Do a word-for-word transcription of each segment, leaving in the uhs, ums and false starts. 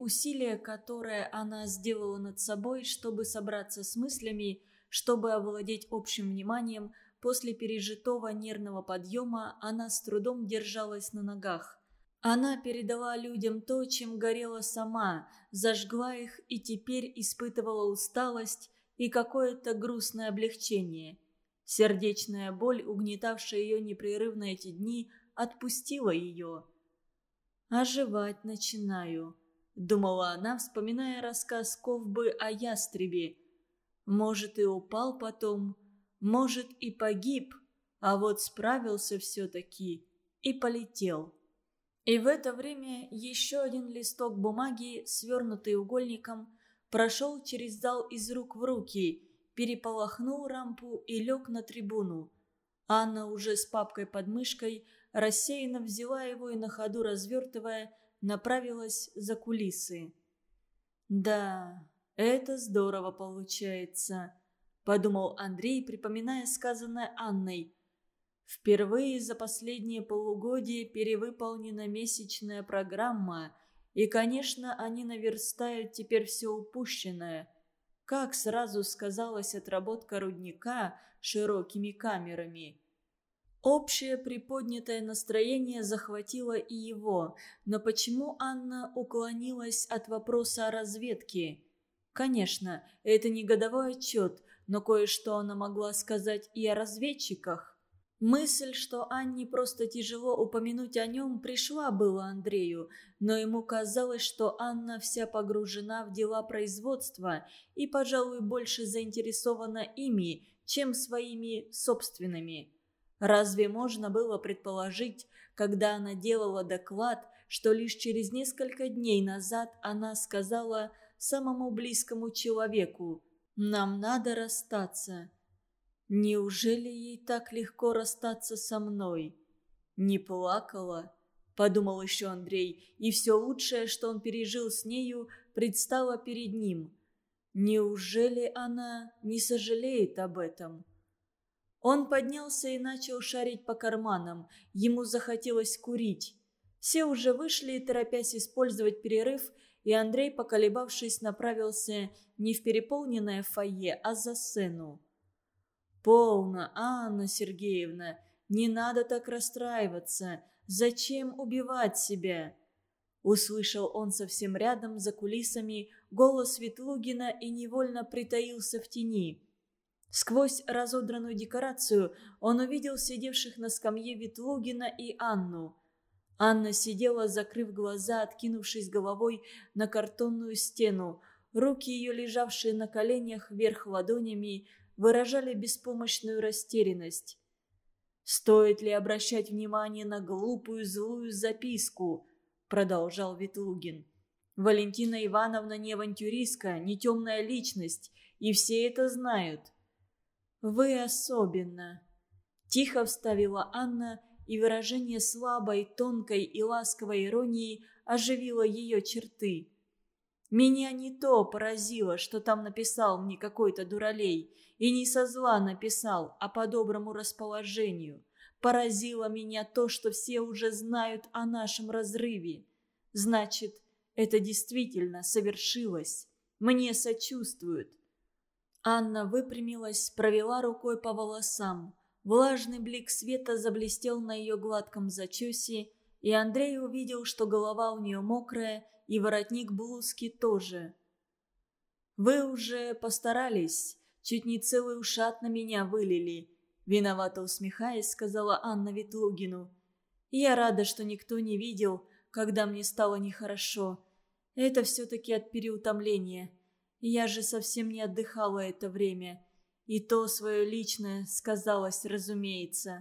усилие, которое она сделала над собой, чтобы собраться с мыслями, чтобы овладеть общим вниманием, после пережитого нервного подъема она с трудом держалась на ногах. Она передала людям то, чем горела сама, зажгла их и теперь испытывала усталость и какое-то грустное облегчение. Сердечная боль, угнетавшая ее непрерывно эти дни, отпустила ее. «Оживать начинаю», — думала она, вспоминая рассказ Ковбы о ястребе. «Может, и упал потом, может, и погиб, а вот справился все-таки и полетел». И в это время еще один листок бумаги, свернутый угольником, прошел через зал из рук в руки, переполохнул рампу и лег на трибуну. Анна уже с папкой под мышкой рассеянно взяла его и на ходу развертывая, направилась за кулисы. «Да, это здорово получается», — подумал Андрей, припоминая сказанное Анной. Впервые за последние полугодие перевыполнена месячная программа, и, конечно, они наверстают теперь все упущенное. Как сразу сказалась отработка рудника широкими камерами. Общее приподнятое настроение захватило и его, но почему Анна уклонилась от вопроса о разведке? Конечно, это не годовой отчет, но кое-что она могла сказать и о разведчиках. Мысль, что Анне просто тяжело упомянуть о нем, пришла было Андрею, но ему казалось, что Анна вся погружена в дела производства и, пожалуй, больше заинтересована ими, чем своими собственными. Разве можно было предположить, когда она делала доклад, что лишь через несколько дней назад она сказала самому близкому человеку «Нам надо расстаться». Неужели ей так легко расстаться со мной? Не плакала, подумал еще Андрей, и все лучшее, что он пережил с нею, предстало перед ним. Неужели она не сожалеет об этом? Он поднялся и начал шарить по карманам. Ему захотелось курить. Все уже вышли, торопясь использовать перерыв, и Андрей, поколебавшись, направился не в переполненное фойе, а за сцену. «Полно, Анна Сергеевна, не надо так расстраиваться. Зачем убивать себя?» Услышал он совсем рядом, за кулисами, голос Ветлугина и невольно притаился в тени. Сквозь разодранную декорацию он увидел сидевших на скамье Ветлугина и Анну. Анна сидела, закрыв глаза, откинувшись головой на картонную стену. Руки ее, лежавшие на коленях вверх ладонями, выражали беспомощную растерянность. «Стоит ли обращать внимание на глупую злую записку?» – продолжал Ветлугин. «Валентина Ивановна не авантюристка, не темная личность, и все это знают». «Вы особенно», – тихо вставила Анна, и выражение слабой, тонкой и ласковой иронии оживило ее черты. «Меня не то поразило, что там написал мне какой-то дуралей, и не со зла написал, а по доброму расположению. Поразило меня то, что все уже знают о нашем разрыве. Значит, это действительно совершилось. Мне сочувствуют». Анна выпрямилась, провела рукой по волосам. Влажный блик света заблестел на ее гладком зачесе, и Андрей увидел, что голова у нее мокрая, и воротник блузки тоже. «Вы уже постарались, чуть не целый ушат на меня вылили», — виновато усмехаясь, сказала Анна Ветлугину. «Я рада, что никто не видел, когда мне стало нехорошо. Это все-таки от переутомления. Я же совсем не отдыхала это время. И то свое личное сказалось, разумеется».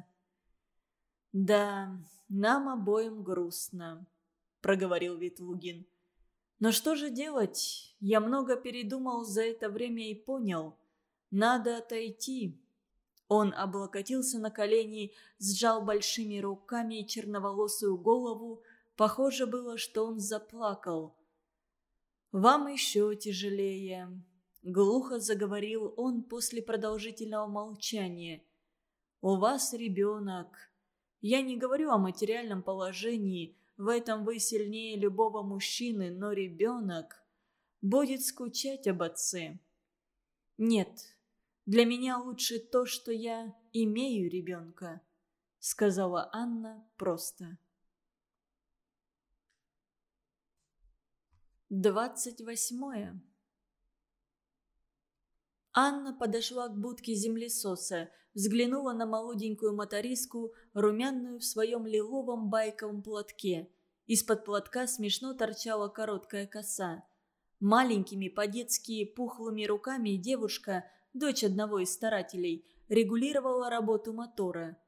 «Да, нам обоим грустно», — проговорил Ветлугин. «Но что же делать? Я много передумал за это время и понял. Надо отойти». Он облокотился на колени, сжал большими руками черноволосую голову. Похоже было, что он заплакал. «Вам еще тяжелее», — глухо заговорил он после продолжительного молчания. «У вас ребенок. Я не говорю о материальном положении, в этом вы сильнее любого мужчины, но ребенок будет скучать об отце. Нет, для меня лучше то, что я имею ребенка, сказала Анна просто. Двадцать восьмое. Анна подошла к будке землесоса, взглянула на молоденькую моториску, румяную в своем лиловом байковом платке. Из-под платка смешно торчала короткая коса. Маленькими по-детски пухлыми руками девушка, дочь одного из старателей, регулировала работу мотора.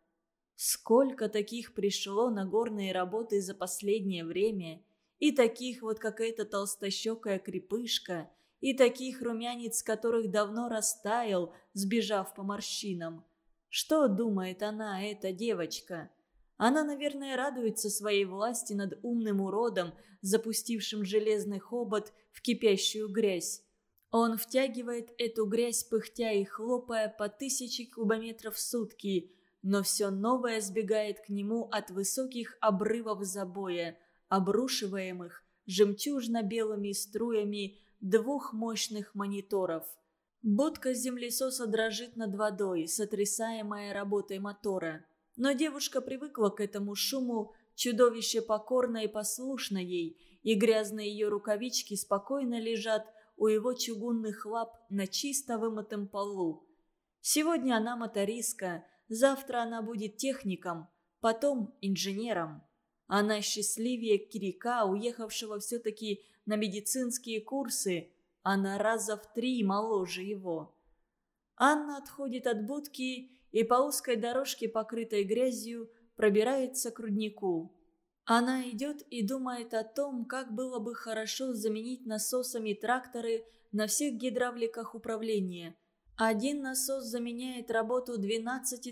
Сколько таких пришло на горные работы за последнее время! И таких вот, как эта толстощекая крепышка, и таких, румянец которых давно растаял, сбежав по морщинам. Что думает она, эта девочка? Она, наверное, радуется своей власти над умным уродом, запустившим железный хобот в кипящую грязь. Он втягивает эту грязь, пыхтя и хлопая по тысяче кубометров в сутки, но все новое сбегает к нему от высоких обрывов забоя, обрушиваемых жемчужно-белыми струями двух мощных мониторов. Будка землесоса дрожит над водой, сотрясаемая работой мотора. Но девушка привыкла к этому шуму, чудовище покорно и послушно ей, и грязные ее рукавички спокойно лежат у его чугунных лап на чисто вымытом полу. Сегодня она мотористка, завтра она будет техником, потом инженером. Она счастливее Кирика, уехавшего все-таки на медицинские курсы, она раза в три моложе его. Анна отходит от будки и по узкой дорожке, покрытой грязью, пробирается к руднику. Она идет и думает о том, как было бы хорошо заменить насосами тракторы на всех гидравликах управления. Один насос заменяет работу двенадцати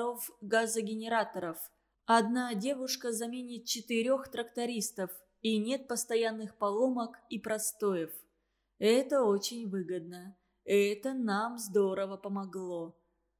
тракторов-газогенераторов. Одна девушка заменит четырех трактористов, и нет постоянных поломок и простоев. Это очень выгодно. Это нам здорово помогло.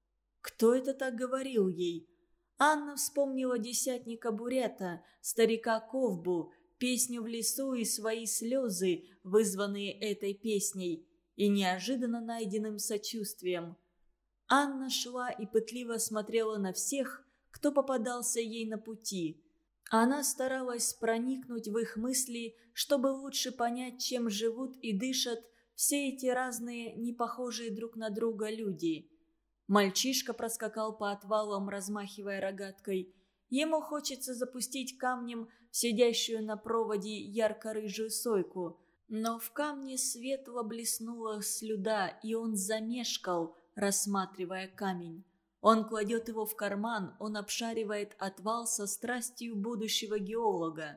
Кто это так говорил ей? Анна вспомнила десятника Бурята, старика Ковбу, песню в лесу и свои слезы, вызванные этой песней, и неожиданно найденным сочувствием. Анна шла и пытливо смотрела на всех, кто попадался ей на пути. Она старалась проникнуть в их мысли, чтобы лучше понять, чем живут и дышат все эти разные, не похожие друг на друга люди. Мальчишка проскакал по отвалам, размахивая рогаткой. Ему хочется запустить камнем в сидящую на проводе ярко-рыжую сойку. Но в камне светло блеснула слюда, и он замешкал, рассматривая камень. Он кладет его в карман, он обшаривает отвал со страстью будущего геолога.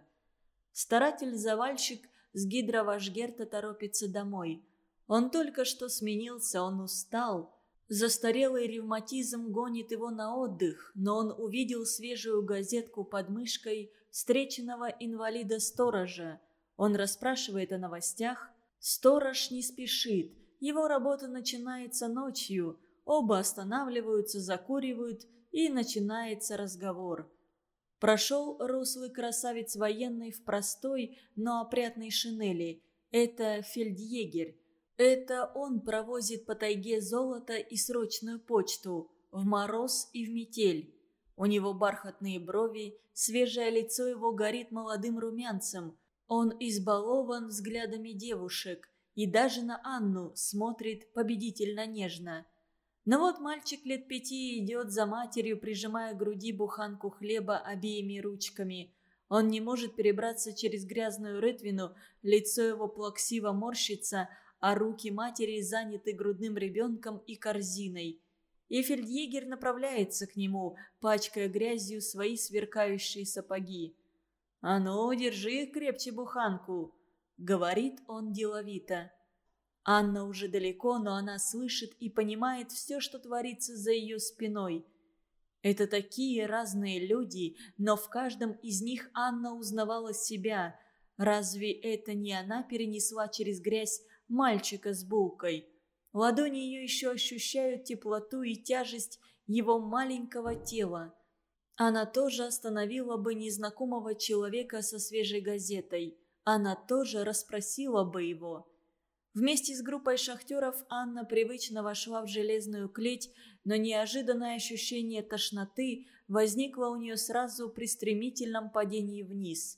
Старатель-завальщик с гидровашгерта торопится домой. Он только что сменился, он устал. Застарелый ревматизм гонит его на отдых, но он увидел свежую газетку под мышкой встреченного инвалида-сторожа. Он расспрашивает о новостях. Сторож не спешит, его работа начинается ночью. Оба останавливаются, закуривают, и начинается разговор. Прошел рослый красавец военный в простой, но опрятной шинели. Это фельдъегерь. Это он провозит по тайге золото и срочную почту, в мороз и в метель. У него бархатные брови, свежее лицо его горит молодым румянцем. Он избалован взглядами девушек и даже на Анну смотрит победительно нежно. Но вот мальчик лет пяти идет за матерью, прижимая к груди буханку хлеба обеими ручками. Он не может перебраться через грязную рытвину, лицо его плаксиво морщится, а руки матери заняты грудным ребенком и корзиной. И фельдъегерь направляется к нему, пачкая грязью свои сверкающие сапоги. «А ну, держи крепче буханку», — говорит он деловито. Анна уже далеко, но она слышит и понимает все, что творится за ее спиной. Это такие разные люди, но в каждом из них Анна узнавала себя. Разве это не она перенесла через грязь мальчика с булкой? Ладони ее еще ощущают теплоту и тяжесть его маленького тела. Она тоже остановила бы незнакомого человека со свежей газетой. Она тоже расспросила бы его. Вместе с группой шахтеров Анна привычно вошла в железную клеть, но неожиданное ощущение тошноты возникло у нее сразу при стремительном падении вниз.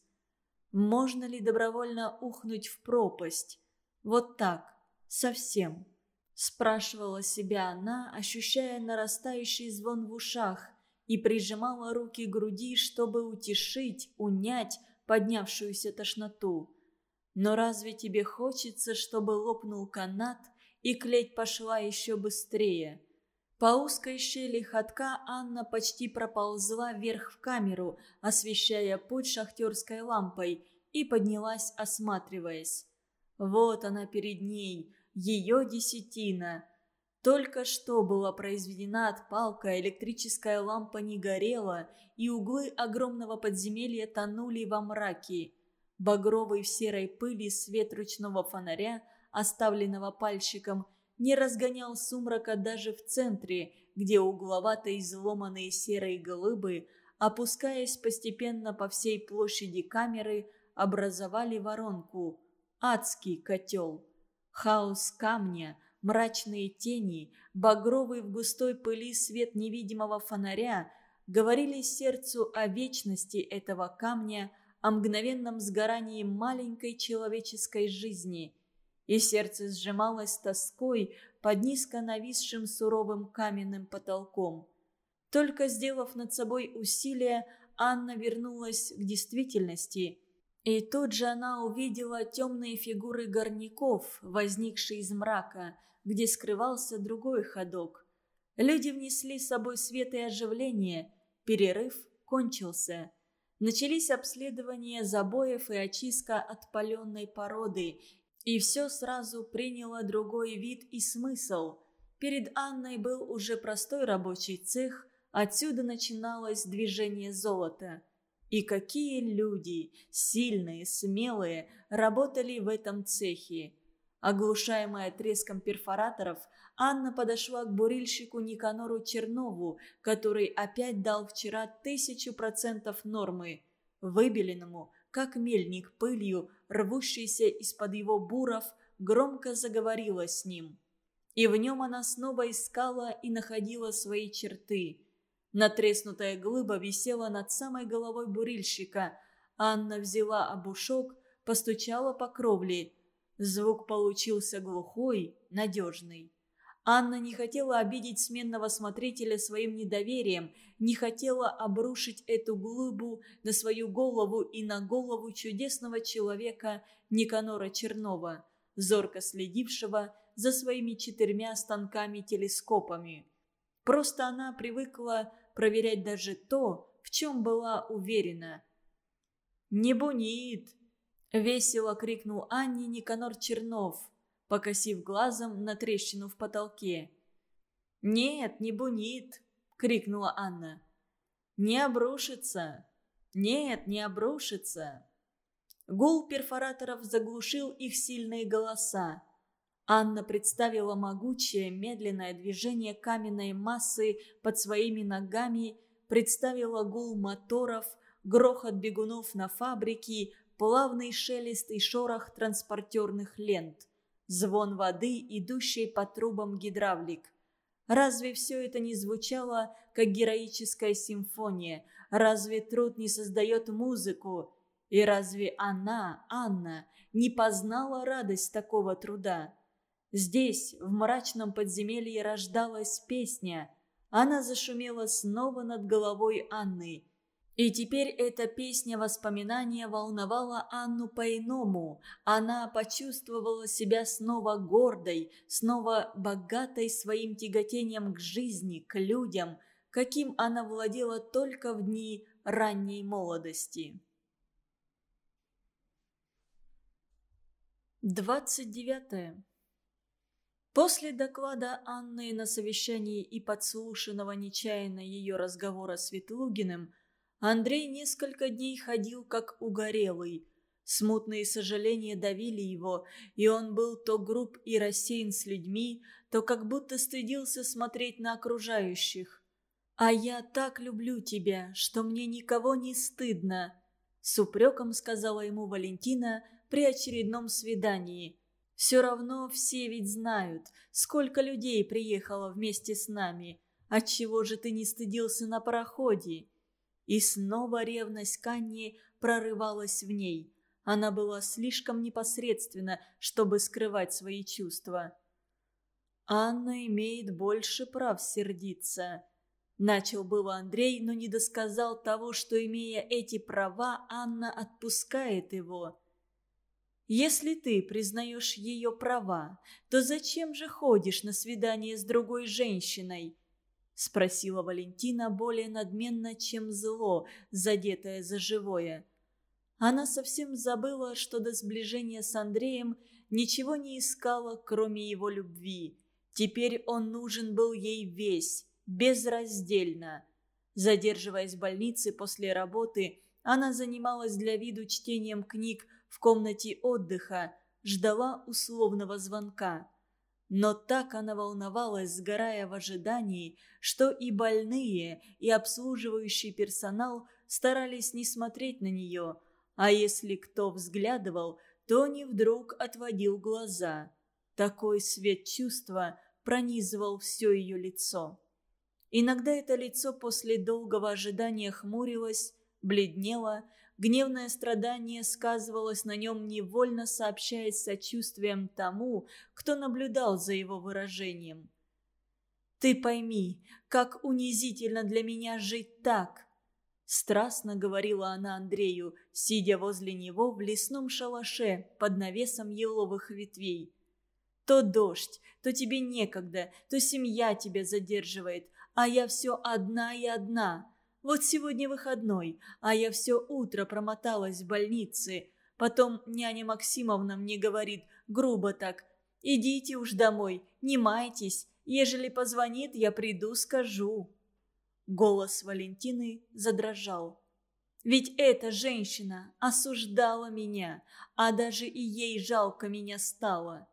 Можно ли добровольно ухнуть в пропасть? Вот так, совсем? Спрашивала себя она, ощущая нарастающий звон в ушах, и прижимала руки к груди, чтобы утешить, унять поднявшуюся тошноту. Но разве тебе хочется, чтобы лопнул канат, и клеть пошла еще быстрее? По узкой щели ходка Анна почти проползла вверх в камеру, освещая путь шахтерской лампой, и поднялась, осматриваясь. Вот она перед ней, ее десятина. Только что была произведена отпалка, электрическая лампа не горела, и углы огромного подземелья тонули во мраке. Багровый в серой пыли свет ручного фонаря, оставленного пальщиком, не разгонял сумрака даже в центре, где угловато изломанные серые глыбы, опускаясь постепенно по всей площади камеры, образовали воронку. Адский котел. Хаос камня, мрачные тени, багровый в густой пыли свет невидимого фонаря говорили сердцу о вечности этого камня, о мгновенном сгорании маленькой человеческой жизни. И сердце сжималось тоской под низко нависшим суровым каменным потолком. Только сделав над собой усилие, Анна вернулась к действительности. И тут же она увидела темные фигуры горняков, возникшие из мрака, где скрывался другой ходок. Люди внесли с собой свет и оживление. Перерыв кончился. Начались обследования забоев и очистка отпаленной породы, и все сразу приняло другой вид и смысл. Перед Анной был уже простой рабочий цех, отсюда начиналось движение золота. И какие люди, сильные, смелые, работали в этом цехе. Оглушаемая треском перфораторов, Анна подошла к бурильщику Никанору Чернову, который опять дал вчера тысячу процентов нормы, выбеленному, как мельник пылью, рвущийся из-под его буров, громко заговорила с ним. И в нем она снова искала и находила свои черты. Натреснутая глыба висела над самой головой бурильщика. Анна взяла обушок, постучала по кровле. Звук получился глухой, надежный. Анна не хотела обидеть сменного смотрителя своим недоверием, не хотела обрушить эту глыбу на свою голову и на голову чудесного человека Никанора Чернова, зорко следившего за своими четырьмя станками-телескопами. Просто она привыкла проверять даже то, в чем была уверена. «Не бунит!» — весело крикнул Анне Никанор Чернов, покосив глазом на трещину в потолке. «Нет, не бунит!» — крикнула Анна. «Не обрушится! Нет, не обрушится!» Гул перфораторов заглушил их сильные голоса. Анна представила могучее, медленное движение каменной массы под своими ногами, представила гул моторов, грохот бегунов на фабрике, плавный шелест и шорох транспортерных лент, звон воды, идущей по трубам гидравлик. Разве все это не звучало, как героическая симфония? Разве труд не создает музыку? И разве она, Анна, не познала радость такого труда? Здесь, в мрачном подземелье, рождалась песня. Она зашумела снова над головой Анны. И теперь эта песня воспоминания волновала Анну по-иному. Она почувствовала себя снова гордой, снова богатой своим тяготением к жизни, к людям, каким она владела только в дни ранней молодости. двадцать девятое. После доклада Анны на совещании и подслушанного нечаянно ее разговора с Ветлугиным, Андрей несколько дней ходил как угорелый. Смутные сожаления давили его, и он был то груб и рассеян с людьми, то как будто стыдился смотреть на окружающих. «А я так люблю тебя, что мне никого не стыдно», — с упреком сказала ему Валентина при очередном свидании. «Все равно все ведь знают, сколько людей приехало вместе с нами. Отчего же ты не стыдился на пароходе?» И снова ревность к Анне прорывалась в ней. Она была слишком непосредственна, чтобы скрывать свои чувства. «Анна имеет больше прав сердиться», — начал было Андрей, но не досказал того, что, имея эти права, Анна отпускает его. «Если ты признаешь ее права, то зачем же ходишь на свидание с другой женщиной?» — спросила Валентина более надменно, чем зло, задетое за живое. Она совсем забыла, что до сближения с Андреем ничего не искала, кроме его любви. Теперь он нужен был ей весь, безраздельно. Задерживаясь в больнице после работы, она занималась для виду чтением книг в комнате отдыха, ждала условного звонка. Но так она волновалась, сгорая в ожидании, что и больные, и обслуживающий персонал старались не смотреть на нее, а если кто взглядывал, то не вдруг отводил глаза. Такой свет чувства пронизывал все ее лицо. Иногда это лицо после долгого ожидания хмурилось, бледнело, гневное страдание сказывалось на нем, невольно сообщая сочувствием тому, кто наблюдал за его выражением. «Ты пойми, как унизительно для меня жить так!» Страстно говорила она Андрею, сидя возле него в лесном шалаше под навесом еловых ветвей. «То дождь, то тебе некогда, то семья тебя задерживает, а я все одна и одна. Вот сегодня выходной, а я все утро промоталась в больнице. Потом няня Максимовна мне говорит, грубо так: идите уж домой, не майтесь, ежели позвонит, я приду, скажу». Голос Валентины задрожал. «Ведь эта женщина осуждала меня, а даже и ей жалко меня стало».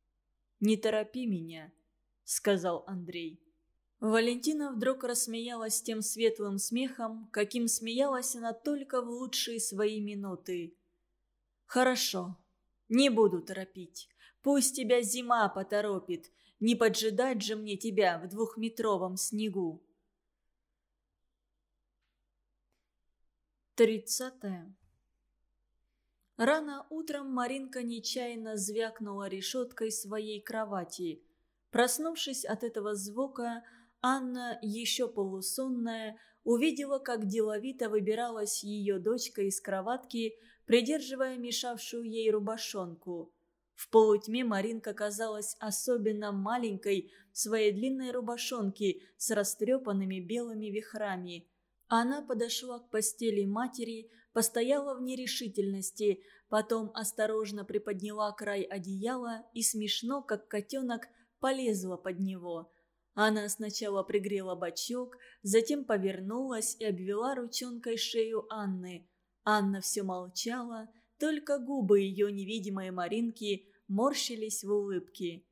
«Не торопи меня», — сказал Андрей. Валентина вдруг рассмеялась тем светлым смехом, каким смеялась она только в лучшие свои минуты. «Хорошо, не буду торопить. Пусть тебя зима поторопит. Не поджидать же мне тебя в двухметровом снегу». Тридцатое. Рано утром Маринка нечаянно звякнула решеткой своей кровати. Проснувшись от этого звука, Анна, еще полусонная, увидела, как деловито выбиралась ее дочка из кроватки, придерживая мешавшую ей рубашонку. В полутьме Маринка казалась особенно маленькой в своей длинной рубашонке с растрепанными белыми вихрами. Она подошла к постели матери, постояла в нерешительности, потом осторожно приподняла край одеяла и смешно, как котенок, полезла под него. Она сначала пригрела бочок, затем повернулась и обвела ручонкой шею Анны. Анна все молчала, только губы ее невидимой Маринки морщились в улыбке.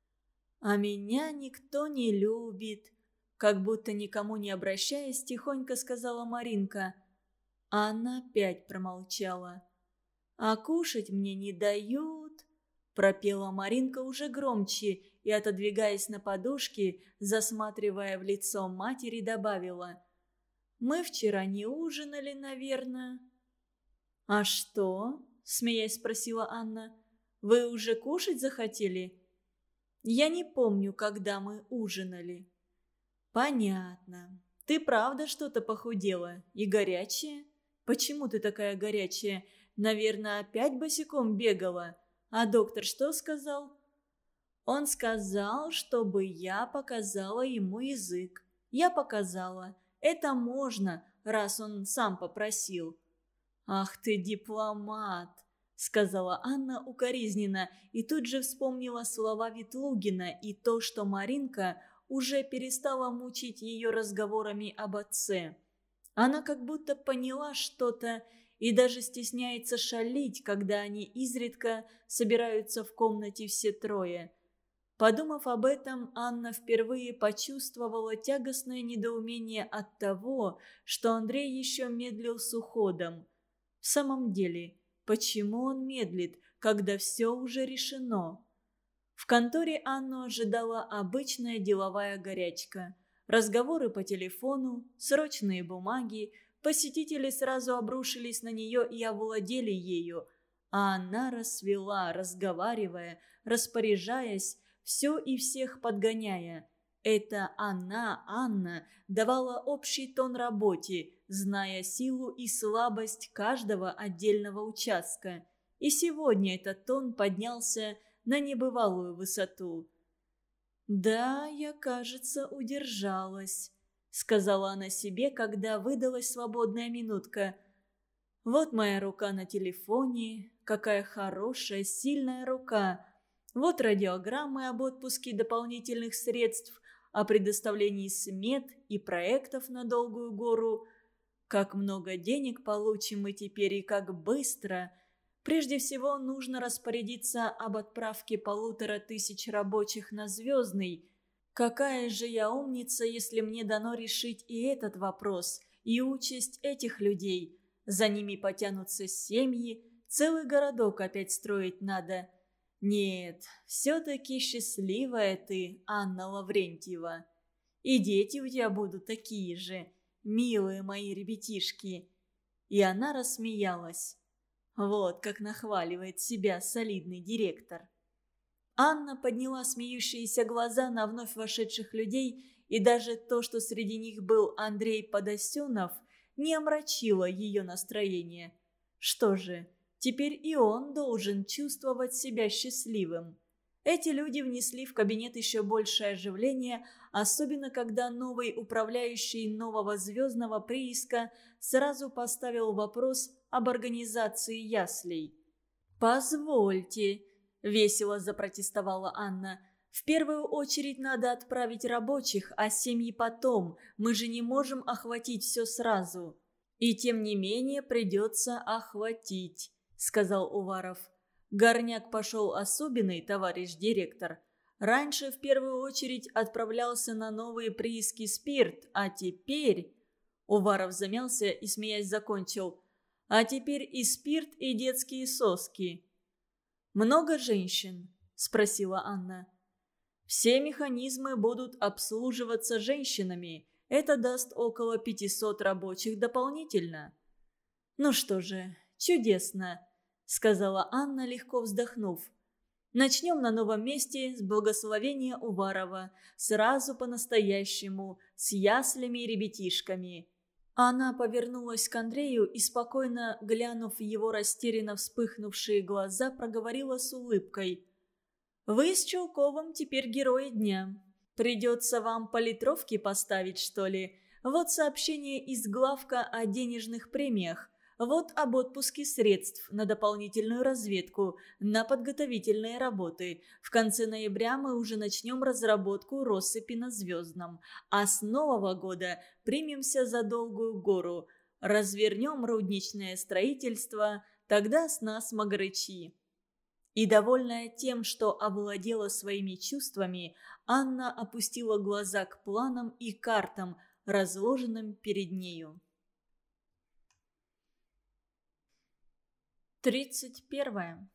«А меня никто не любит», — как будто никому не обращаясь, тихонько сказала Маринка. Анна опять промолчала. «А кушать мне не дают», — пропела Маринка уже громче и, отодвигаясь на подушке, засматривая в лицо матери, добавила: «Мы вчера не ужинали, наверное». «А что?» — смеясь спросила Анна. «Вы уже кушать захотели?» «Я не помню, когда мы ужинали». «Понятно. Ты правда что-то похудела? И горячая? Почему ты такая горячая? Наверное, опять босиком бегала? А доктор что сказал?» «Он сказал, чтобы я показала ему язык. Я показала. Это можно, раз он сам попросил». «Ах ты дипломат!» — сказала Анна укоризненно, и тут же вспомнила слова Ветлугина и то, что Маринка уже перестала мучить ее разговорами об отце. Она как будто поняла что-то и даже стесняется шалить, когда они изредка собираются в комнате все трое. Подумав об этом, Анна впервые почувствовала тягостное недоумение от того, что Андрей еще медлил с уходом. В самом деле, почему он медлит, когда все уже решено? В конторе Анну ожидала обычная деловая горячка. Разговоры по телефону, срочные бумаги, посетители сразу обрушились на нее и овладели ею, а она расцвела, разговаривая, распоряжаясь, все и всех подгоняя. Это она, Анна, давала общий тон работе, зная силу и слабость каждого отдельного участка. И сегодня этот тон поднялся на небывалую высоту. «Да, я, кажется, удержалась», — сказала она себе, когда выдалась свободная минутка. «Вот моя рука на телефоне, какая хорошая, сильная рука. Вот радиограммы об отпуске дополнительных средств, о предоставлении смет и проектов на долгую гору. Как много денег получим мы теперь и как быстро. Прежде всего нужно распорядиться об отправке полутора тысяч рабочих на Звездный. Какая же я умница, если мне дано решить и этот вопрос, и участь этих людей. За ними потянутся семьи, целый городок опять строить надо. Нет, все-таки счастливая ты, Анна Лаврентьева. И дети у тебя будут такие же, милые мои ребятишки». И она рассмеялась. Вот как нахваливает себя солидный директор. Анна подняла смеющиеся глаза на вновь вошедших людей, и даже то, что среди них был Андрей Подосенов, не омрачило ее настроение. Что же, теперь и он должен чувствовать себя счастливым. Эти люди внесли в кабинет еще большее оживление, особенно когда новый управляющий нового звездного прииска сразу поставил вопрос об организации яслей. «Позвольте», – весело запротестовала Анна, – «в первую очередь надо отправить рабочих, а семьи потом, мы же не можем охватить все сразу». «И тем не менее придется охватить», – сказал Уваров. «Горняк пошел особенный, товарищ директор. Раньше в первую очередь отправлялся на новые прииски спирт, а теперь...» Уваров замялся и, смеясь, закончил. «А теперь и спирт, и детские соски». «Много женщин?» – спросила Анна. «Все механизмы будут обслуживаться женщинами. Это даст около пятисот рабочих дополнительно». «Ну что же, чудесно», – сказала Анна, легко вздохнув. «Начнем на новом месте с благословения Уварова, сразу по-настоящему, с яслями и ребятишками». Она повернулась к Андрею и, спокойно глянув в его растерянно вспыхнувшие глаза, проговорила с улыбкой. «Вы с Чулковым теперь герои дня. Придется вам по литровке поставить, что ли? Вот сообщение из главка о денежных премиях. Вот об отпуске средств на дополнительную разведку, на подготовительные работы. В конце ноября мы уже начнем разработку россыпи на Звездном. А с нового года примемся за долгую гору. Развернем рудничное строительство, тогда с нас могрычи». И, довольная тем, что овладела своими чувствами, Анна опустила глаза к планам и картам, разложенным перед нею. Тридцать первое.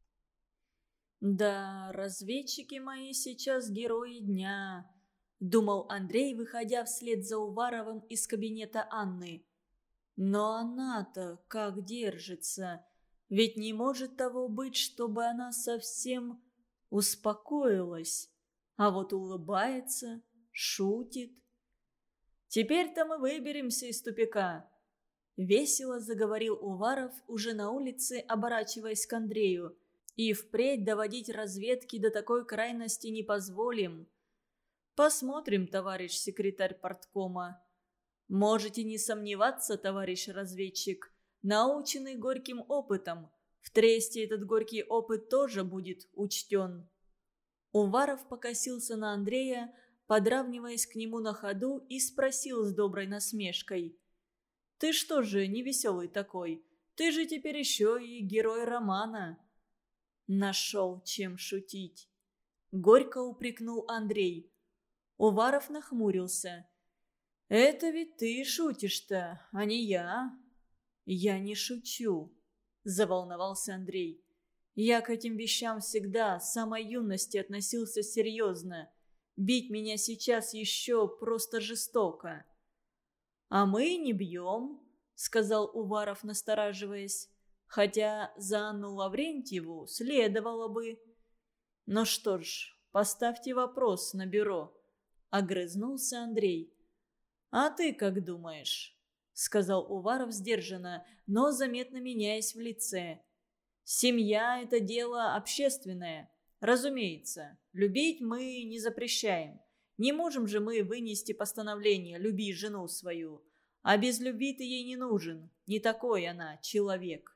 «Да, разведчики мои сейчас герои дня», – думал Андрей, выходя вслед за Уваровым из кабинета Анны. «Но она-то как держится? Ведь не может того быть, чтобы она совсем успокоилась, а вот улыбается, шутит. Теперь-то мы выберемся из тупика». Весело заговорил Уваров уже на улице, оборачиваясь к Андрею. «И впредь доводить разведки до такой крайности не позволим. Посмотрим, товарищ секретарь парткома. Можете не сомневаться, товарищ разведчик, наученный горьким опытом. В тресте этот горький опыт тоже будет учтен». Уваров покосился на Андрея, подравниваясь к нему на ходу, и спросил с доброй насмешкой. «Ты что же невеселый такой? Ты же теперь еще и герой романа». Нашел чем шутить. – горько упрекнул Андрей. Уваров нахмурился. «Это ведь ты шутишь-то, а не я». «Я не шучу», – заволновался Андрей. «Я к этим вещам всегда с самой юности относился серьезно. Бить меня сейчас еще просто жестоко». «А мы не бьем», – сказал Уваров, настораживаясь. «Хотя за Анну Лаврентьеву следовало бы». «Ну что ж, поставьте вопрос на бюро», – огрызнулся Андрей. «А ты как думаешь?» – сказал Уваров сдержанно, но заметно меняясь в лице. «Семья – это дело общественное. Разумеется, любить мы не запрещаем. Не можем же мы вынести постановление «люби жену свою». А без любви ты ей не нужен. Не такой она, человек».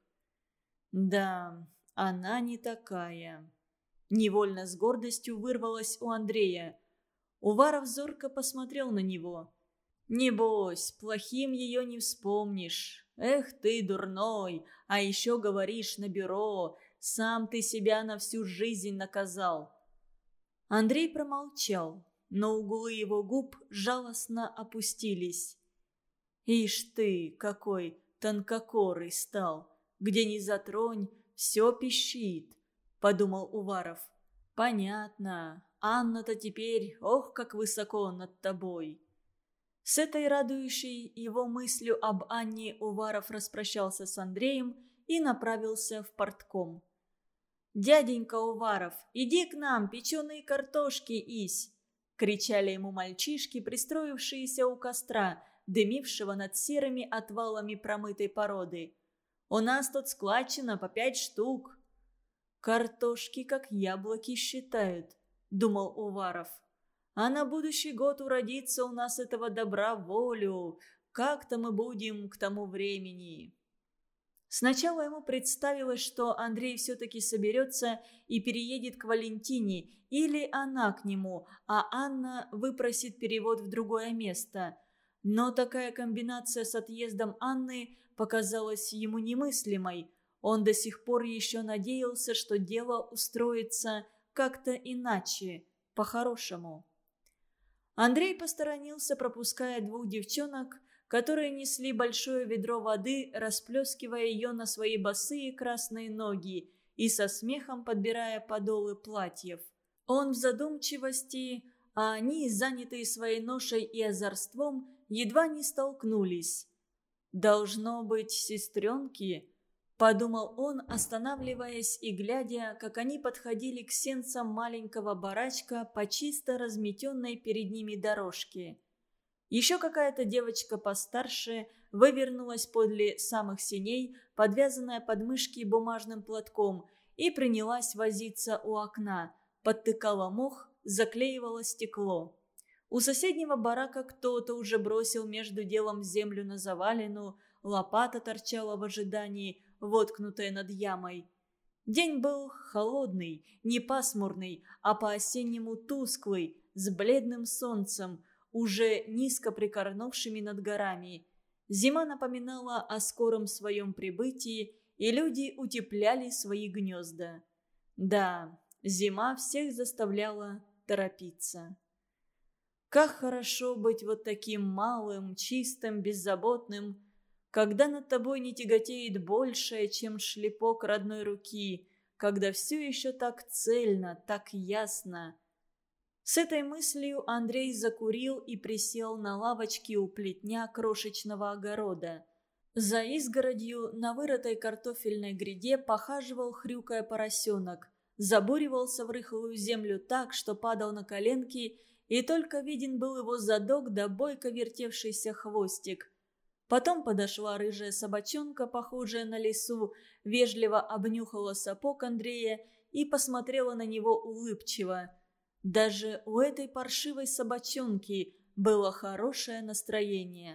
«Да, она не такая». Невольно с гордостью вырвалась у Андрея. Уваров зорко посмотрел на него. «Небось, плохим ее не вспомнишь. Эх ты, дурной, а еще говоришь на бюро. Сам ты себя на всю жизнь наказал». Андрей промолчал, но углы его губ жалостно опустились. «Ишь ты, какой тонкокорый стал! Где ни затронь, все пищит», — подумал Уваров. «Понятно. Анна-то теперь, ох, как высоко над тобой». С этой радующей его мыслью об Анне Уваров распрощался с Андреем и направился в портком. «Дяденька Уваров, иди к нам, печеные картошки ись!» — кричали ему мальчишки, пристроившиеся у костра, дымившего над серыми отвалами промытой породы. «У нас тут складчина по пять штук». «Картошки как яблоки считают», — думал Уваров. «А на будущий год уродится у нас этого добра волю. Как-то мы будем к тому времени». Сначала ему представилось, что Андрей все-таки соберется и переедет к Валентине, или она к нему, а Анна выпросит перевод в другое место. Но такая комбинация с отъездом Анны показалась ему немыслимой. Он до сих пор еще надеялся, что дело устроится как-то иначе, по-хорошему. Андрей посторонился, пропуская двух девчонок, которые несли большое ведро воды, расплескивая ее на свои босые красные ноги и со смехом подбирая подолы платьев. Он в задумчивости, а они, занятые своей ношей и озорством, едва не столкнулись. «Должно быть, сестренки», — подумал он, останавливаясь и глядя, как они подходили к сенцам маленького барачка по чисто разметенной перед ними дорожке. Еще какая-то девочка постарше вывернулась подле самых сеней, подвязанная под мышки бумажным платком, и принялась возиться у окна, подтыкала мох, заклеивала стекло. У соседнего барака кто-то уже бросил между делом землю на завалину, лопата торчала в ожидании, воткнутая над ямой. День был холодный, не пасмурный, а по-осеннему тусклый, с бледным солнцем, уже низко прикорнувшими над горами. Зима напоминала о скором своем прибытии, и люди утепляли свои гнезда. Да, зима всех заставляла торопиться. Как хорошо быть вот таким малым, чистым, беззаботным, когда над тобой не тяготеет большее, чем шлепок родной руки, когда все еще так цельно, так ясно. С этой мыслью Андрей закурил и присел на лавочке у плетня крошечного огорода. За изгородью на вырытой картофельной гряде похаживал, хрюкая, поросенок, забуривался в рыхлую землю так, что падал на коленки, и только виден был его задок да бойко вертевшийся хвостик. Потом подошла рыжая собачонка, похожая на лису, вежливо обнюхала сапог Андрея и посмотрела на него улыбчиво. Даже у этой паршивой собачонки было хорошее настроение.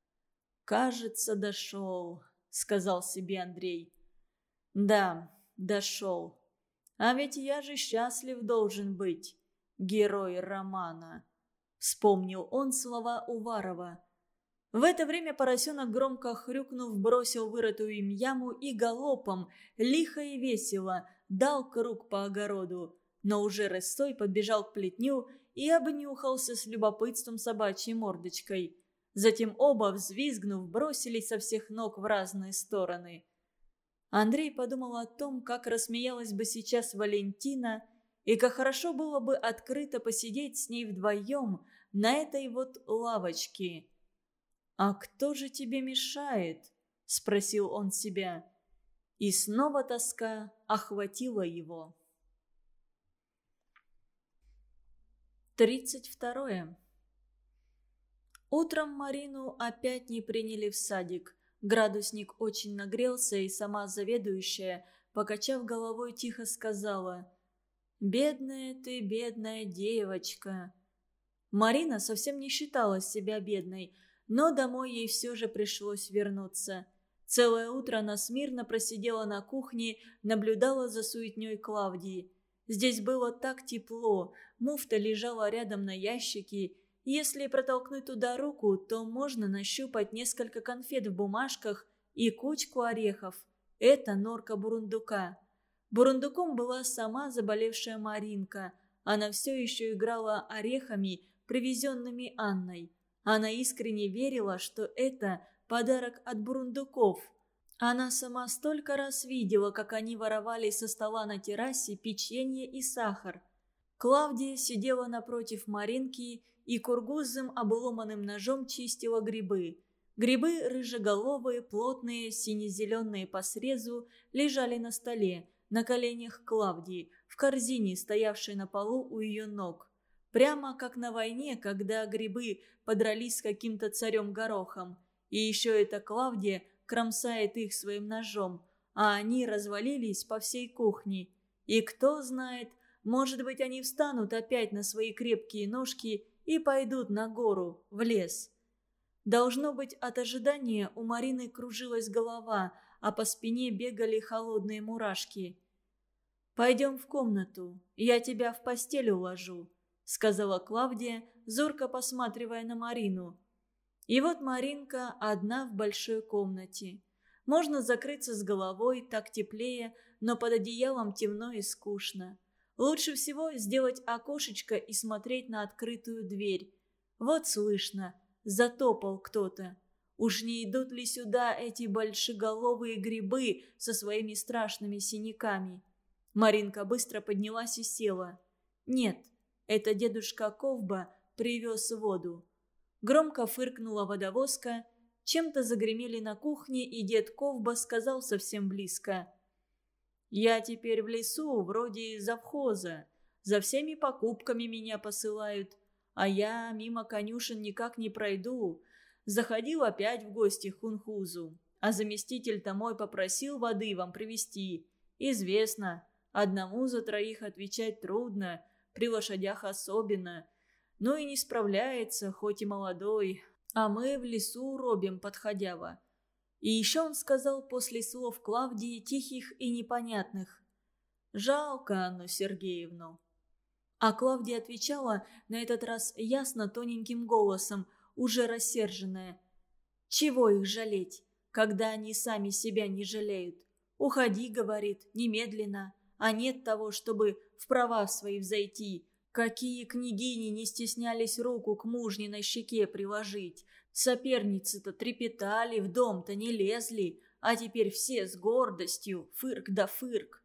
«Кажется, дошел», — сказал себе Андрей. «Да, дошел. А ведь я же счастлив должен быть, герой романа», — вспомнил он слова Уварова. В это время поросенок, громко хрюкнув, бросил вырытую им яму и галопом, лихо и весело, дал круг по огороду. но уже рысой подбежал к плетню и обнюхался с любопытством собачьей мордочкой. Затем оба, взвизгнув, бросились со всех ног в разные стороны. Андрей подумал о том, как рассмеялась бы сейчас Валентина, и как хорошо было бы открыто посидеть с ней вдвоем на этой вот лавочке. «А кто же тебе мешает?» – спросил он себя. И снова тоска охватила его. Тридцать второе. Утром Марину опять не приняли в садик. Градусник очень нагрелся, и сама заведующая, покачав головой, тихо сказала: «Бедная ты, бедная девочка». Марина совсем не считала себя бедной, но домой ей все же пришлось вернуться. Целое утро она смирно просидела на кухне, наблюдала за суетней Клавдии. Здесь было так тепло, муфта лежала рядом на ящике. Если протолкнуть туда руку, то можно нащупать несколько конфет в бумажках и кучку орехов. Это норка бурундука. Бурундуком была сама заболевшая Маринка. Она все еще играла орехами, привезенными Анной. Она искренне верила, что это подарок от бурундуков. Она сама столько раз видела, как они воровали со стола на террасе печенье и сахар. Клавдия сидела напротив Маринки и кургузым обломанным ножом чистила грибы. Грибы рыжеголовые, плотные, сине-зеленые по срезу, лежали на столе, на коленях Клавдии, в корзине, стоявшей на полу у ее ног. Прямо как на войне, когда грибы подрались с каким-то царем Горохом. И еще эта Клавдия кромсает их своим ножом, а они развалились по всей кухне. И кто знает, может быть, они встанут опять на свои крепкие ножки и пойдут на гору, в лес. Должно быть, от ожидания у Марины кружилась голова, а по спине бегали холодные мурашки. «Пойдем в комнату, я тебя в постель уложу», — сказала Клавдия, зорко посматривая на Марину. И вот Маринка одна в большой комнате. Можно закрыться с головой, так теплее, но под одеялом темно и скучно. Лучше всего сделать окошечко и смотреть на открытую дверь. Вот слышно, затопал кто-то. Уж не идут ли сюда эти большеголовые грибы со своими страшными синяками? Маринка быстро поднялась и села. Нет, это дедушка Ковба привез воду. Громко фыркнула водовозка, чем-то загремели на кухне, и дед Ковба сказал совсем близко: «Я теперь в лесу, вроде завхоза. За всеми покупками меня посылают, а я мимо конюшен никак не пройду. Заходил опять в гости к хунхузу, а заместитель-то мой попросил воды вам привезти. Известно, одному за троих отвечать трудно, при лошадях особенно. Ну и не справляется, хоть и молодой, а мы в лесу робим подходява». И еще он сказал после слов Клавдии, тихих и непонятных: «Жалко Анну Сергеевну». А Клавдия отвечала на этот раз ясно тоненьким голосом, уже рассерженная: «Чего их жалеть, когда они сами себя не жалеют? Уходи, — говорит, — немедленно, а нет того, чтобы в права свои взойти. Какие княгини не стеснялись руку к мужниной щеке приложить. Соперницы-то трепетали, в дом-то не лезли, а теперь все с гордостью, фырк да фырк».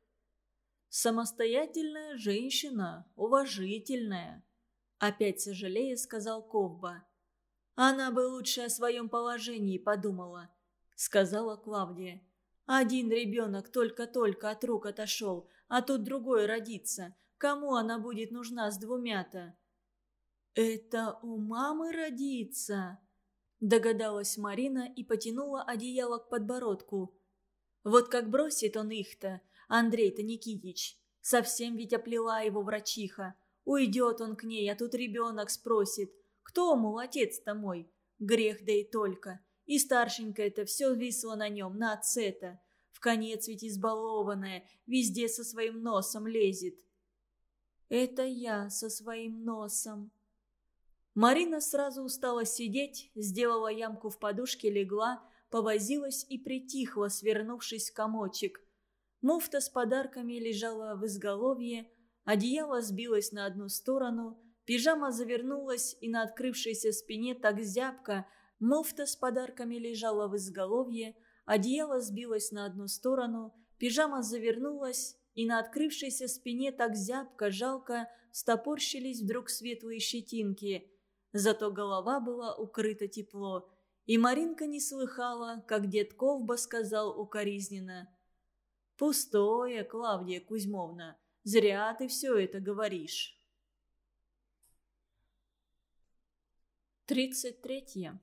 «Самостоятельная женщина, уважительная», — опять сожалея сказал Ковба. «Она бы лучше о своем положении подумала», — сказала Клавдия. «Один ребенок только-только от рук отошел, а тут другой родится. Кому она будет нужна с двумя-то?» «Это у мамы родится», — догадалась Марина и потянула одеяло к подбородку. «Вот как бросит он их-то, Андрей-то Никитич, совсем ведь оплела его врачиха. Уйдет он к ней, а тут ребенок спросит: кто, мол, отец-то мой? Грех да и только. И старшенькая-то все висло на нем, на отце-то. Вконец ведь избалованная, везде со своим носом лезет». «Это я со своим носом». Марина сразу устала сидеть, сделала ямку в подушке, легла, повозилась и притихла, свернувшись в комочек. Муфта с подарками лежала в изголовье, Одеяло сбилось на одну сторону, пижама завернулась, и на открывшейся спине так зябко, муфта с подарками лежала в изголовье, одеяло сбилось на одну сторону, пижама завернулась, и на открывшейся спине так зябко, жалко, стопорщились вдруг светлые щетинки. Зато голова была укрыта тепло, и Маринка не слыхала, как дед Ковба сказал укоризненно: «Пустое, Клавдия Кузьмовна, зря ты все это говоришь». Тридцать третье.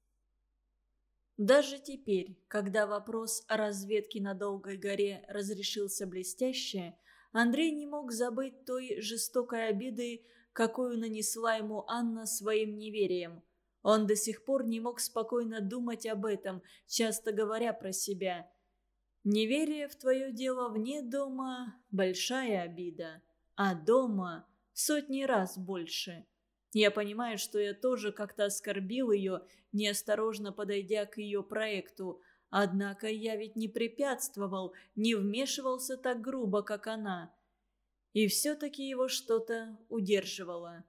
Даже теперь, когда вопрос о разведке на Долгой горе разрешился блестяще, Андрей не мог забыть той жестокой обиды, какую нанесла ему Анна своим неверием. Он до сих пор не мог спокойно думать об этом, часто говоря про себя: «Неверие в твое дело вне дома – большая обида, а дома – сотни раз больше. Я понимаю, что я тоже как-то оскорбил ее, неосторожно подойдя к ее проекту, однако я ведь не препятствовал, не вмешивался так грубо, как она». И все-таки его что-то удерживало.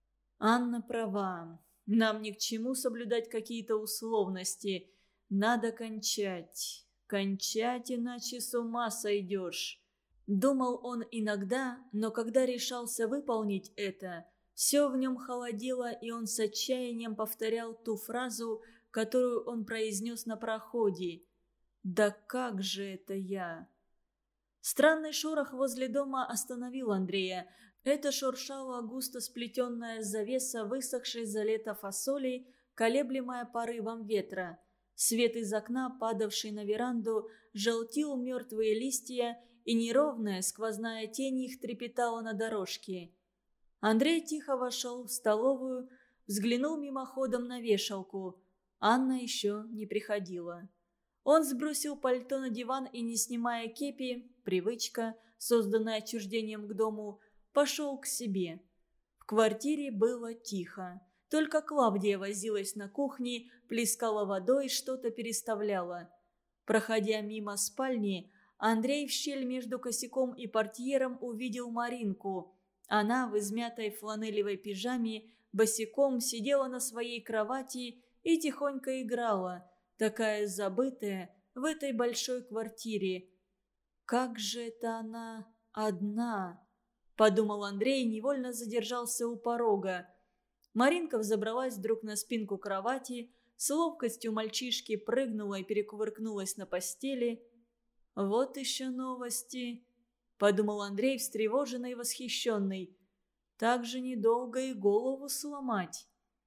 Анна права. Нам ни к чему соблюдать какие-то условности. Надо кончать. Кончать, иначе с ума сойдешь. Думал он иногда, но когда решался выполнить это, все в нем холодело, и он с отчаянием повторял ту фразу, которую он произнес на проходе: «Да как же это я?» Странный шорох возле дома остановил Андрея. Это шуршала густо сплетенная завеса высохшей за лето фасоли, колеблемая порывом ветра. Свет из окна, падавший на веранду, желтил мертвые листья, и неровная сквозная тень их трепетала на дорожке. Андрей тихо вошел в столовую, взглянул мимоходом на вешалку. Анна еще не приходила. Он сбросил пальто на диван и, не снимая кепи, привычка, созданная отчуждением к дому, пошел к себе. В квартире было тихо. Только Клавдия возилась на кухне, плескала водой, что-то переставляла. Проходя мимо спальни, Андрей в щель между косяком и портьером увидел Маринку. Она в измятой фланелевой пижаме босиком сидела на своей кровати и тихонько играла, такая забытая в этой большой квартире. «Как же это она одна?» – подумал Андрей и невольно задержался у порога. Маринка взобралась вдруг на спинку кровати, с ловкостью мальчишки прыгнула и перекувыркнулась на постели. «Вот еще новости», – подумал Андрей, встревоженный и восхищенный. «Так же недолго и голову сломать».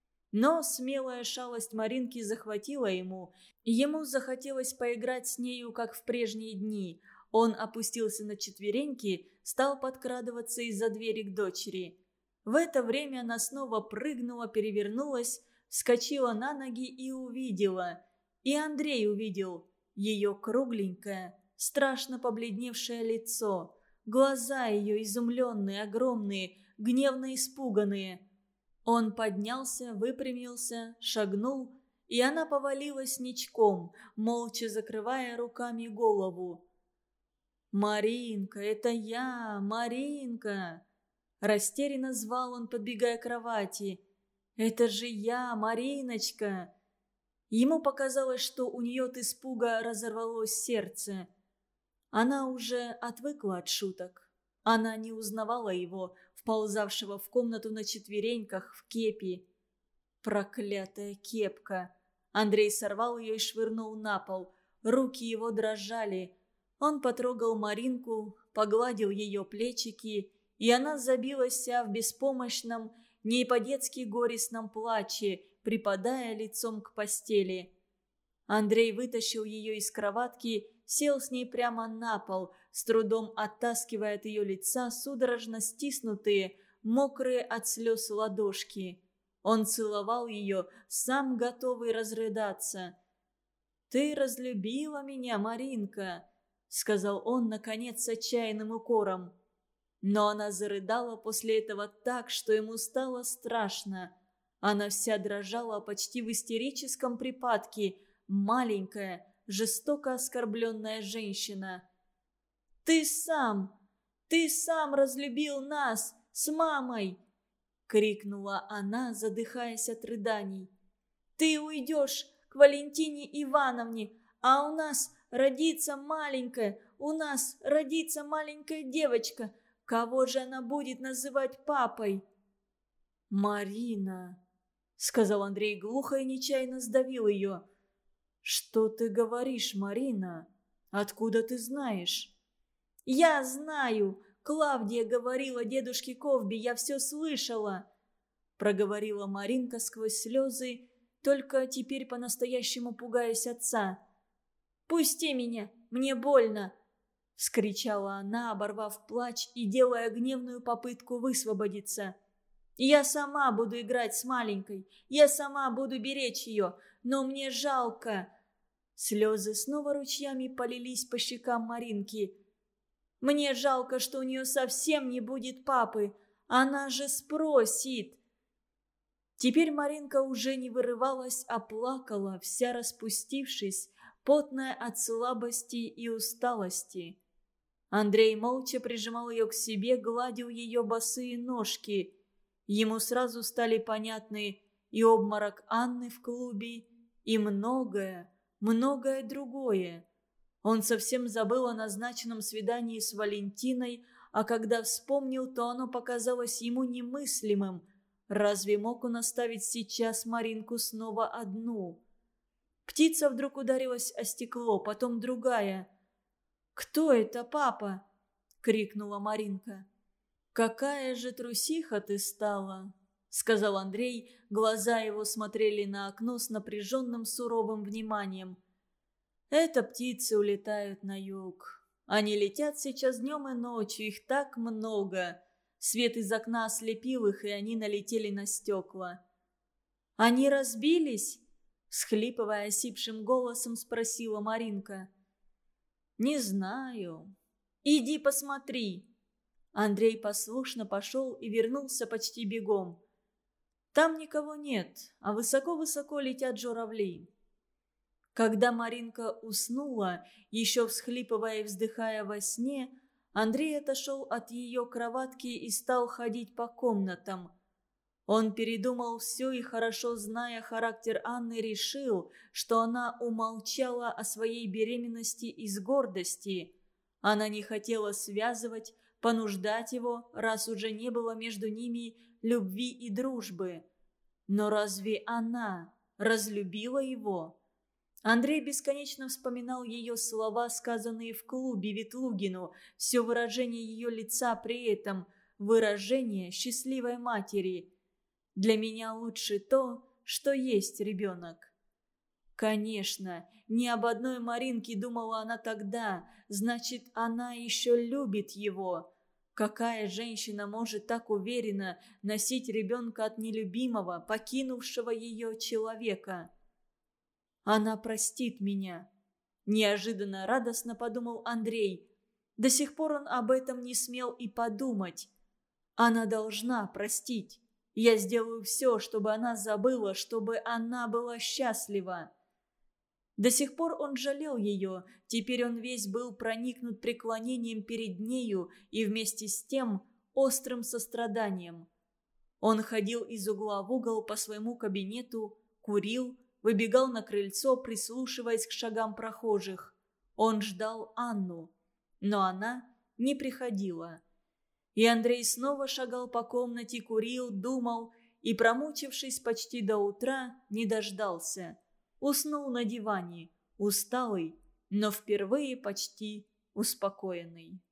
Но смелая шалость Маринки захватила ему. Ему захотелось поиграть с нею, как в прежние дни. Он опустился на четвереньки, стал подкрадываться из-за двери к дочери. В это время она снова прыгнула, перевернулась, вскочила на ноги и увидела. И Андрей увидел ее кругленькое, страшно побледневшее лицо. Глаза ее изумленные, огромные, гневно испуганные. Он поднялся, выпрямился, шагнул, и она повалилась ничком, молча закрывая руками голову. «Маринка, это я, Маринка!» Растерянно звал он, подбегая к кровати. «Это же я, Мариночка!» Ему показалось, что у нее от испуга разорвалось сердце. Она уже отвыкла от шуток. Она не узнавала его, вползавшего в комнату на четвереньках в кепи. Проклятая кепка! Андрей сорвал ее и швырнул на пол. Руки его дрожали. Он потрогал Маринку, погладил ее плечики, и она забилась вся в беспомощном, не по-детски горестном плаче, припадая лицом к постели. Андрей вытащил ее из кроватки, сел с ней прямо на пол, с трудом оттаскивая от ее лица судорожно стиснутые, мокрые от слез ладошки. Он целовал ее, сам готовый разрыдаться. «Ты разлюбила меня, Маринка», — сказал он, наконец, с отчаянным укором. Но она зарыдала после этого так, что ему стало страшно. Она вся дрожала почти в истерическом припадке, маленькая, жестоко оскорбленная женщина. «Ты сам! Ты сам разлюбил нас с мамой!» — крикнула она, задыхаясь от рыданий. «Ты уйдешь к Валентине Ивановне, а у нас родится маленькая, у нас родится маленькая девочка. Кого же она будет называть папой?» «Марина», — сказал Андрей глухо и нечаянно сдавил ее. «Что ты говоришь, Марина? Откуда ты знаешь?» «Я знаю. Клавдия говорила дедушке Ковби, я все слышала», — проговорила Маринка сквозь слезы, только теперь по-настоящему пугаясь отца. «Пусти меня, мне больно!» — вскричала она, оборвав плач и делая гневную попытку высвободиться. «Я сама буду играть с маленькой, я сама буду беречь ее, но мне жалко!» Слезы снова ручьями полились по щекам Маринки. «Мне жалко, что у нее совсем не будет папы, она же спросит!» Теперь Маринка уже не вырывалась, а плакала, вся распустившись, потная от слабости и усталости. Андрей молча прижимал ее к себе, гладил ее босые ножки. Ему сразу стали понятны и обморок Анны в клубе, и многое, многое другое. Он совсем забыл о назначенном свидании с Валентиной, а когда вспомнил, то оно показалось ему немыслимым. Разве мог он оставить сейчас Маринку снова одну? Птица вдруг ударилась о стекло, потом другая. «Кто это, папа?» — крикнула Маринка. «Какая же трусиха ты стала!» — сказал Андрей. Глаза его смотрели на окно с напряженным суровым вниманием. «Это птицы улетают на юг. Они летят сейчас днем и ночью, их так много. Свет из окна ослепил их, и они налетели на стекла». «Они разбились?» — всхлипывая осипшим голосом, спросила Маринка. «Не знаю. Иди посмотри». Андрей послушно пошел и вернулся почти бегом. Там никого нет, а высоко-высоко летят журавли. Когда Маринка уснула, еще всхлипывая и вздыхая во сне, Андрей отошел от ее кроватки и стал ходить по комнатам. Он передумал все и, хорошо зная характер Анны, решил, что она умолчала о своей беременности из гордости. Она не хотела связывать, понуждать его, раз уже не было между ними любви и дружбы. Но разве она разлюбила его? Андрей бесконечно вспоминал ее слова, сказанные в клубе Ветлугину, все выражение ее лица при этом, выражение счастливой матери. «Для меня лучше то, что есть ребенок». Конечно, ни об одной Маринке думала она тогда, значит, она еще любит его. Какая женщина может так уверенно носить ребенка от нелюбимого, покинувшего ее человека? «Она простит меня», – неожиданно радостно подумал Андрей. До сих пор он об этом не смел и подумать. «Она должна простить. Я сделаю все, чтобы она забыла, чтобы она была счастлива». До сих пор он жалел ее, теперь он весь был проникнут преклонением перед нею и вместе с тем острым состраданием. Он ходил из угла в угол по своему кабинету, курил, выбегал на крыльцо, прислушиваясь к шагам прохожих. Он ждал Анну, но она не приходила. И Андрей снова шагал по комнате, курил, думал и, промучившись почти до утра, не дождался. Уснул на диване, усталый, но впервые почти успокоенный.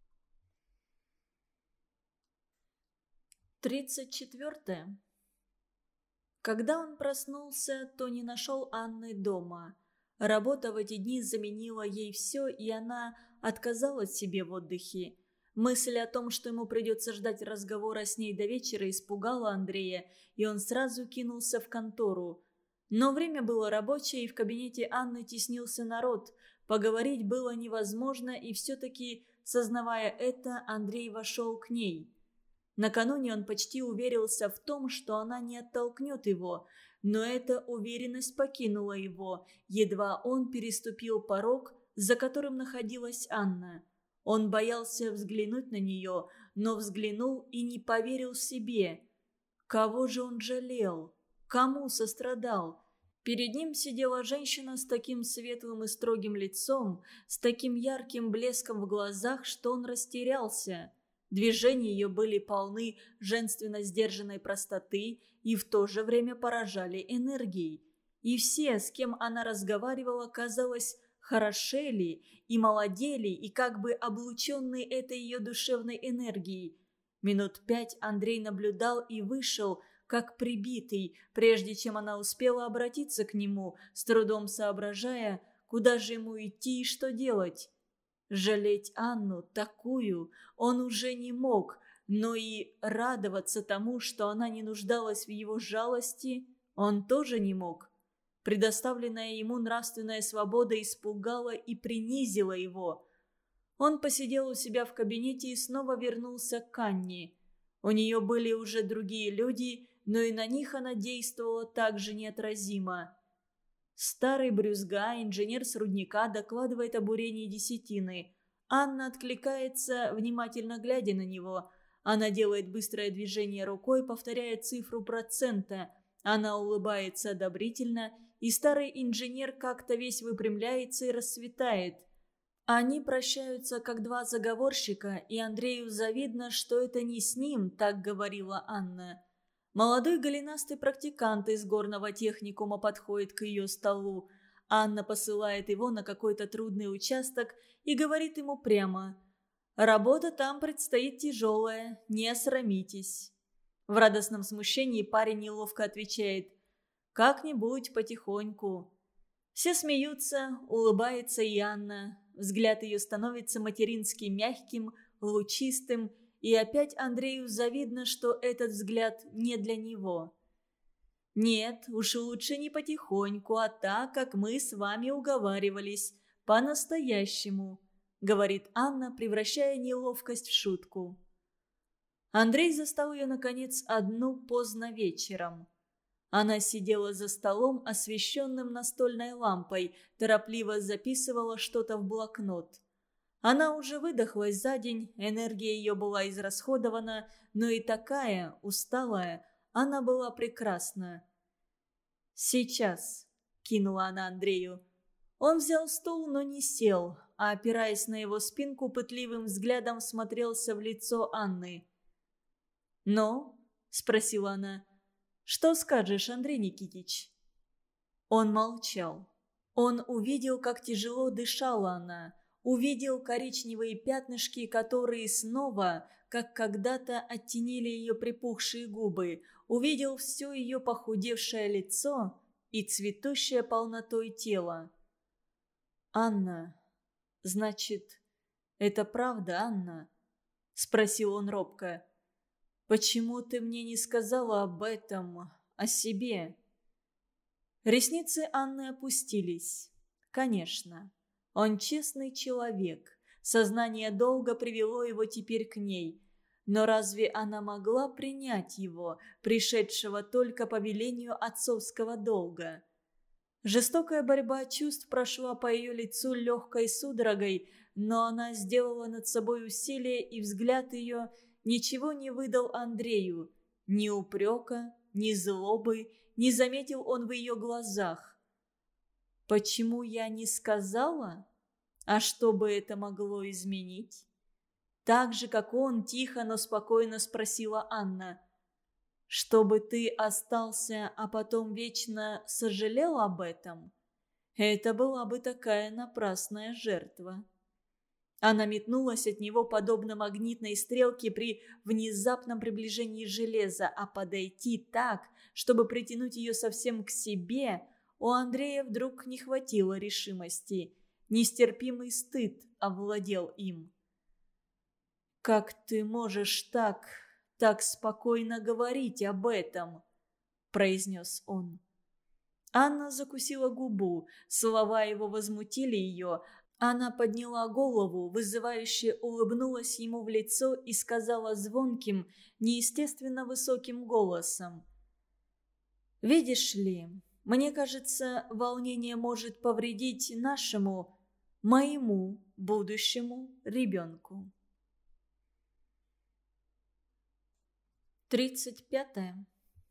Тридцать четвертое. Когда он проснулся, то не нашел Анны дома. Работа в эти дни заменила ей все, и она отказалась себе в отдыхе. Мысль о том, что ему придется ждать разговора с ней до вечера, испугала Андрея, и он сразу кинулся в контору. Но время было рабочее, и в кабинете Анны теснился народ. Поговорить было невозможно, и все-таки, сознавая это, Андрей вошел к ней. Накануне он почти уверился в том, что она не оттолкнет его, но эта уверенность покинула его, едва он переступил порог, за которым находилась Анна. Он боялся взглянуть на нее, но взглянул и не поверил себе. Кого же он жалел? Кому сострадал? Перед ним сидела женщина с таким светлым и строгим лицом, с таким ярким блеском в глазах, что он растерялся. Движения ее были полны женственно сдержанной простоты и в то же время поражали энергией. И все, с кем она разговаривала, казалось, хорошели и молодели, и как бы облученные этой ее душевной энергией. Минут пять Андрей наблюдал и вышел, как прибитый, прежде чем она успела обратиться к нему, с трудом соображая, куда же ему идти и что делать. Жалеть Анну, такую, он уже не мог, но и радоваться тому, что она не нуждалась в его жалости, он тоже не мог. Предоставленная ему нравственная свобода испугала и принизила его. Он посидел у себя в кабинете и снова вернулся к Анне. У нее были уже другие люди, но и на них она действовала так же неотразимо. Старый брюзга, инженер с рудника, докладывает об бурении десятины. Анна откликается, внимательно глядя на него. Она делает быстрое движение рукой, повторяя цифру процента. Она улыбается одобрительно, и старый инженер как-то весь выпрямляется и расцветает. Они прощаются, как два заговорщика, и Андрею завидно, что это не с ним, так говорила Анна. Молодой голенастый практикант из горного техникума подходит к ее столу. Анна посылает его на какой-то трудный участок и говорит ему прямо: «Работа там предстоит тяжелая, не осрамитесь». В радостном смущении парень неловко отвечает: «Как-нибудь потихоньку». Все смеются, улыбается и Анна. Взгляд ее становится матерински мягким, лучистым, и опять Андрею завидно, что этот взгляд не для него. «Нет, уж лучше не потихоньку, а так, как мы с вами уговаривались, по-настоящему», — говорит Анна, превращая неловкость в шутку. Андрей застал ее, наконец, одну поздно вечером. Она сидела за столом, освещенным настольной лампой, торопливо записывала что-то в блокнот. Она уже выдохлась за день, энергия ее была израсходована, но и такая, усталая, она была прекрасна. «Сейчас», — кинула она Андрею. Он взял стул, но не сел, а, опираясь на его спинку, пытливым взглядом смотрелся в лицо Анны. «Ну?» — спросила она. «Что скажешь, Андрей Никитич?» Он молчал. Он увидел, как тяжело дышала она, увидел коричневые пятнышки, которые снова, как когда-то, оттенили ее припухшие губы, увидел все ее похудевшее лицо и цветущее полнотой тело. «Анна, значит, это правда, Анна?» — спросил он робко. «Почему ты мне не сказала об этом, о себе?» Ресницы Анны опустились. Конечно, он честный человек. Сознание долга привело его теперь к ней. Но разве она могла принять его, пришедшего только по велению отцовского долга? Жестокая борьба чувств прошла по ее лицу легкой судорогой, но она сделала над собой усилие, и взгляд ее ничего не выдал Андрею. Ни упрека, ни злобы не заметил он в ее глазах. «Почему я не сказала? А что бы это могло изменить?» Так же, как он, тихо, но спокойно спросила Анна. «Чтобы ты остался, а потом вечно сожалел об этом? Это была бы такая напрасная жертва». Она метнулась от него, подобно магнитной стрелке при внезапном приближении железа, а подойти так, чтобы притянуть ее совсем к себе, у Андрея вдруг не хватило решимости. Нестерпимый стыд овладел им. «Как ты можешь так, так спокойно говорить об этом?» – произнес он. Анна закусила губу, слова его возмутили ее. Она подняла голову, вызывающе улыбнулась ему в лицо и сказала звонким, неестественно высоким голосом: «Видишь ли, мне кажется, волнение может повредить нашему, моему будущему ребенку. Тридцать пятое.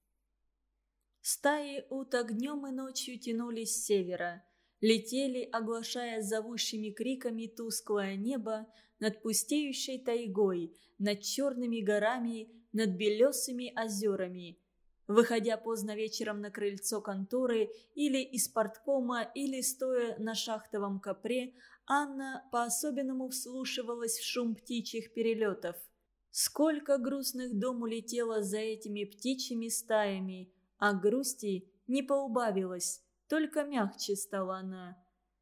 Стаи уток днем и ночью тянулись с севера, летели, оглашая зовущими криками тусклое небо над пустеющей тайгой, над черными горами, над белесыми озерами. Выходя поздно вечером на крыльцо конторы или из парткома, или стоя на шахтовом копре, Анна по-особенному вслушивалась в шум птичьих перелетов. Сколько грустных дум улетело за этими птичьими стаями, а грусти не поубавилось, только мягче стала она.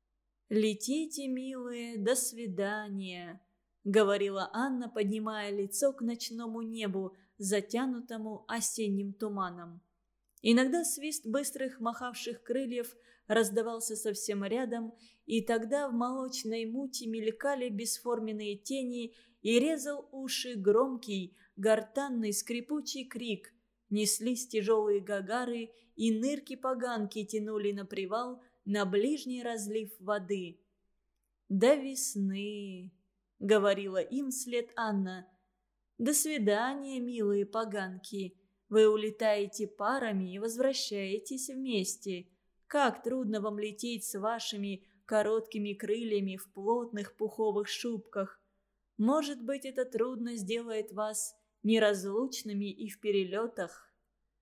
«Летите, милые, до свидания», — говорила Анна, поднимая лицо к ночному небу, затянутому осенним туманом. Иногда свист быстрых махавших крыльев раздавался совсем рядом, и тогда в молочной мути мелькали бесформенные тени и резал уши громкий, гортанный, скрипучий крик. Неслись тяжелые гагары, и нырки-поганки тянули на привал, на ближний разлив воды. «До весны», — говорила им вслед Анна. «До свидания, милые поганки. Вы улетаете парами и возвращаетесь вместе. Как трудно вам лететь с вашими короткими крыльями в плотных пуховых шубках. Может быть, эта трудность сделает вас неразлучными и в перелетах».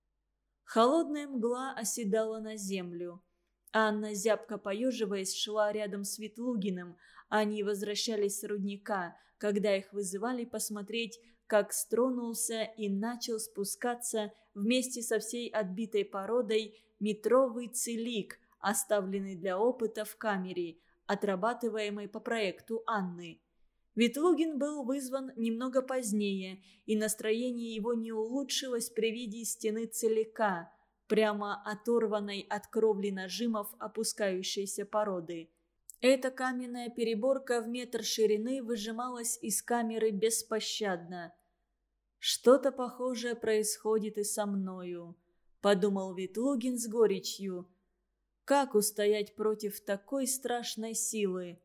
Холодная мгла оседала на землю. Анна, зябко поеживаясь, шла рядом с Ветлугиным. Они возвращались с рудника, когда их вызывали посмотреть, как стронулся и начал спускаться вместе со всей отбитой породой метровый целик, оставленный для опыта в камере, отрабатываемой по проекту Анны. Ветлугин был вызван немного позднее, и настроение его не улучшилось при виде стены целика, прямо оторванной от кровли нажимов опускающейся породы. Эта каменная переборка в метр ширины выжималась из камеры беспощадно. «Что-то похожее происходит и со мною», — подумал Ветлугин с горечью. «Как устоять против такой страшной силы?»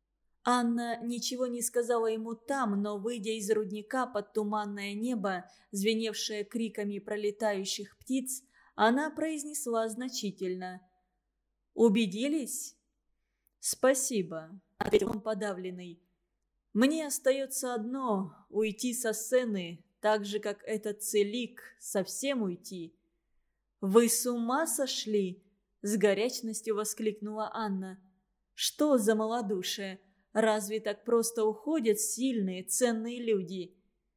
Анна ничего не сказала ему там, но, выйдя из рудника под туманное небо, звеневшее криками пролетающих птиц, она произнесла значительно: «Убедились?» «Спасибо», — ответил он подавленный. «Мне остается одно — уйти со сцены, так же, как этот целик, совсем уйти». «Вы с ума сошли?» — с горячностью воскликнула Анна. «Что за малодушие? Разве так просто уходят сильные, ценные люди?»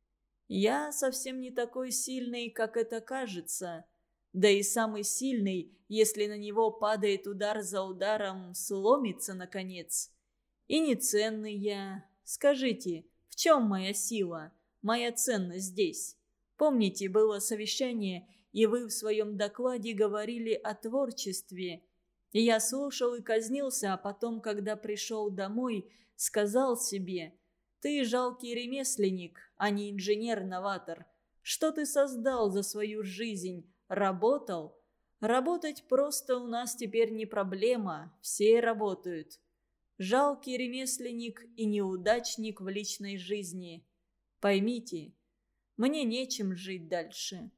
«Я совсем не такой сильный, как это кажется. Да и самый сильный, если на него падает удар за ударом, сломится, наконец. И не ценный я. Скажите, в чем моя сила, моя ценность здесь? Помните, было совещание, и вы в своем докладе говорили о творчестве. И я слушал и казнился, а потом, когда пришел домой, сказал себе: ты жалкий ремесленник, а не инженер-новатор. Что ты создал за свою жизнь? Работал? Работать просто у нас теперь не проблема, все работают. Жалкий ремесленник и неудачник в личной жизни. Поймите, мне нечем жить дальше».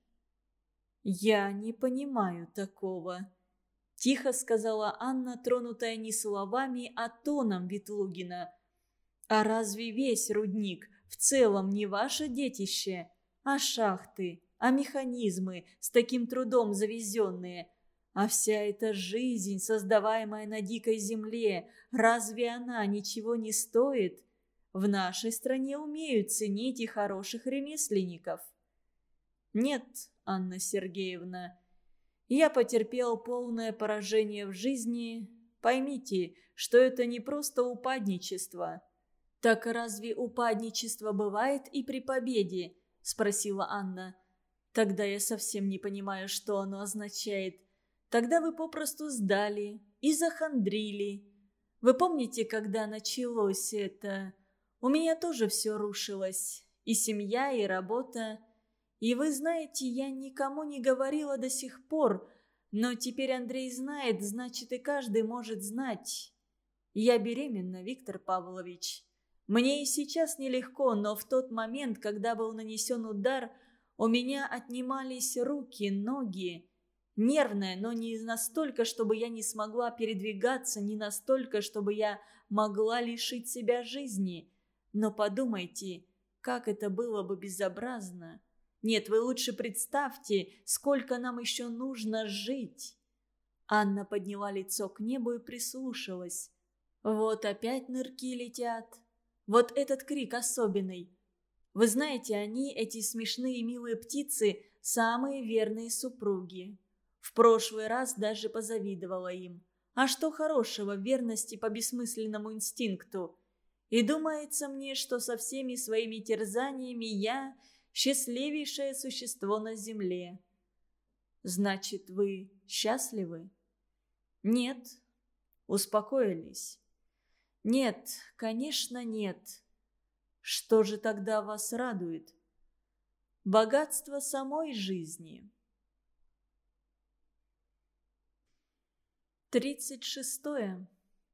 «Я не понимаю такого», – тихо сказала Анна, тронутая не словами, а тоном Ветлугина. «А разве весь рудник в целом не ваше детище? А шахты, а механизмы, с таким трудом завезенные? А вся эта жизнь, создаваемая на дикой земле, разве она ничего не стоит? В нашей стране умеют ценить и хороших ремесленников». «Нет, Анна Сергеевна, я потерпел полное поражение в жизни. Поймите, что это не просто упадничество». «Так разве упадничество бывает и при победе?» – спросила Анна. «Тогда я совсем не понимаю, что оно означает. Тогда вы попросту сдали и захандрили. Вы помните, когда началось это? У меня тоже все рушилось. И семья, и работа. И вы знаете, я никому не говорила до сих пор, но теперь Андрей знает, значит, и каждый может знать. Я беременна, Виктор Павлович. Мне и сейчас нелегко, но в тот момент, когда был нанесен удар, у меня отнимались руки, ноги. Нервная, но не настолько, чтобы я не смогла передвигаться, не настолько, чтобы я могла лишить себя жизни. Но подумайте, как это было бы безобразно. Нет, вы лучше представьте, сколько нам еще нужно жить. Анна подняла лицо к небу и прислушалась. Вот опять нырки летят. Вот этот крик особенный. Вы знаете, они, эти смешные милые птицы, самые верные супруги. В прошлый раз даже позавидовала им. А что хорошего в верности по бессмысленному инстинкту? И думается мне, что со всеми своими терзаниями я счастливейшее существо на земле. Значит, вы счастливы? Нет. Успокоились? Нет, конечно, нет. Что же тогда вас радует? Богатство самой жизни. Тридцать шестое.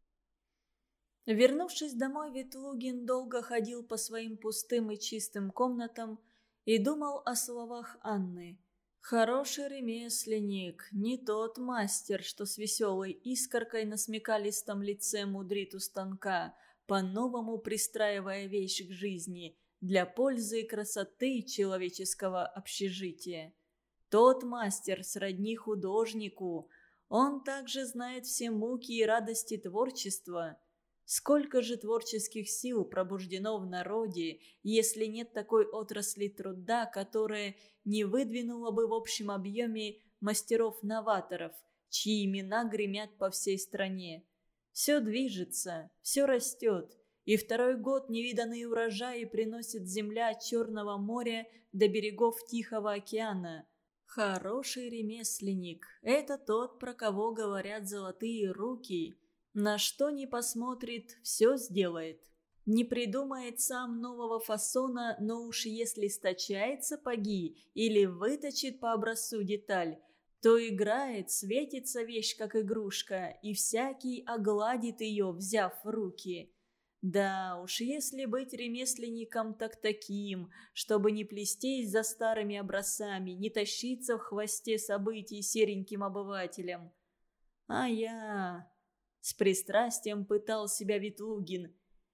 Вернувшись домой, Ветлугин долго ходил по своим пустым и чистым комнатам и думал о словах Анны. Хороший ремесленник, не тот мастер, что с веселой искоркой на смекалистом лице мудрит у станка, по-новому пристраивая вещь к жизни для пользы и красоты человеческого общежития. Тот мастер сродни художнику, он также знает все муки и радости творчества. Сколько же творческих сил пробуждено в народе, если нет такой отрасли труда, которая не выдвинула бы в общем объеме мастеров-новаторов, чьи имена гремят по всей стране. Все движется, все растет, и второй год невиданные урожаи приносит земля Черного моря до берегов Тихого океана. Хороший ремесленник – это тот, про кого говорят золотые руки. На что ни посмотрит, все сделает. Не придумает сам нового фасона, но уж если стачает сапоги или выточит по образцу деталь, то играет, светится вещь, как игрушка, и всякий огладит ее, взяв в руки. Да уж, если быть ремесленником, так таким, чтобы не плестись за старыми образцами, не тащиться в хвосте событий сереньким обывателем. А я... С пристрастием пытал себя Ветлугин.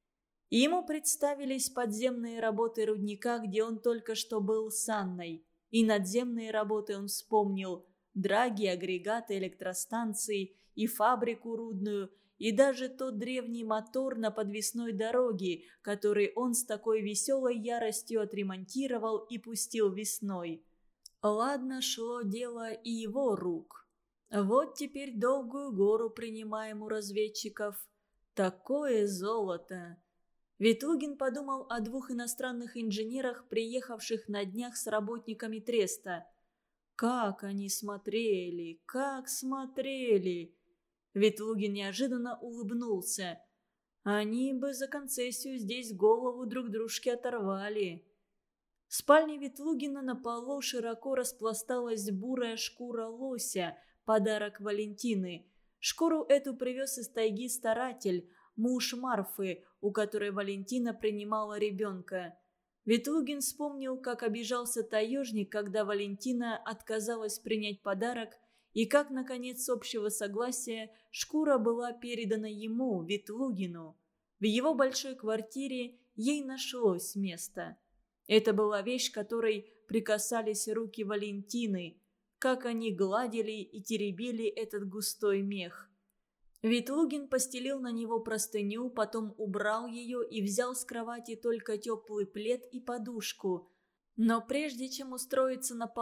Ему представились подземные работы рудника, где он только что был с Анной. И надземные работы он вспомнил. Драги, агрегаты, электростанции и фабрику рудную, и даже тот древний мотор на подвесной дороге, который он с такой веселой яростью отремонтировал и пустил весной. Ладно шло дело и его рук. Вот теперь долгую гору принимаем у разведчиков. Такое золото! Ветлугин подумал о двух иностранных инженерах, приехавших на днях с работниками треста. Как они смотрели, как смотрели! Ветлугин неожиданно улыбнулся. Они бы за концессию здесь голову друг дружке оторвали. В спальне Ветлугина на полу широко распласталась бурая шкура лося, подарок Валентины. Шкуру эту привез из тайги старатель, муж Марфы, у которой Валентина принимала ребенка. Ветлугин вспомнил, как обижался таежник, когда Валентина отказалась принять подарок, и как, наконец, с общего согласия шкура была передана ему, Ветлугину. В его большой квартире ей нашлось место. Это была вещь, которой прикасались руки Валентины, как они гладили и теребили этот густой мех. Ветлугин постелил на него простыню, потом убрал ее и взял с кровати только теплый плед и подушку. Но прежде чем устроиться на полу,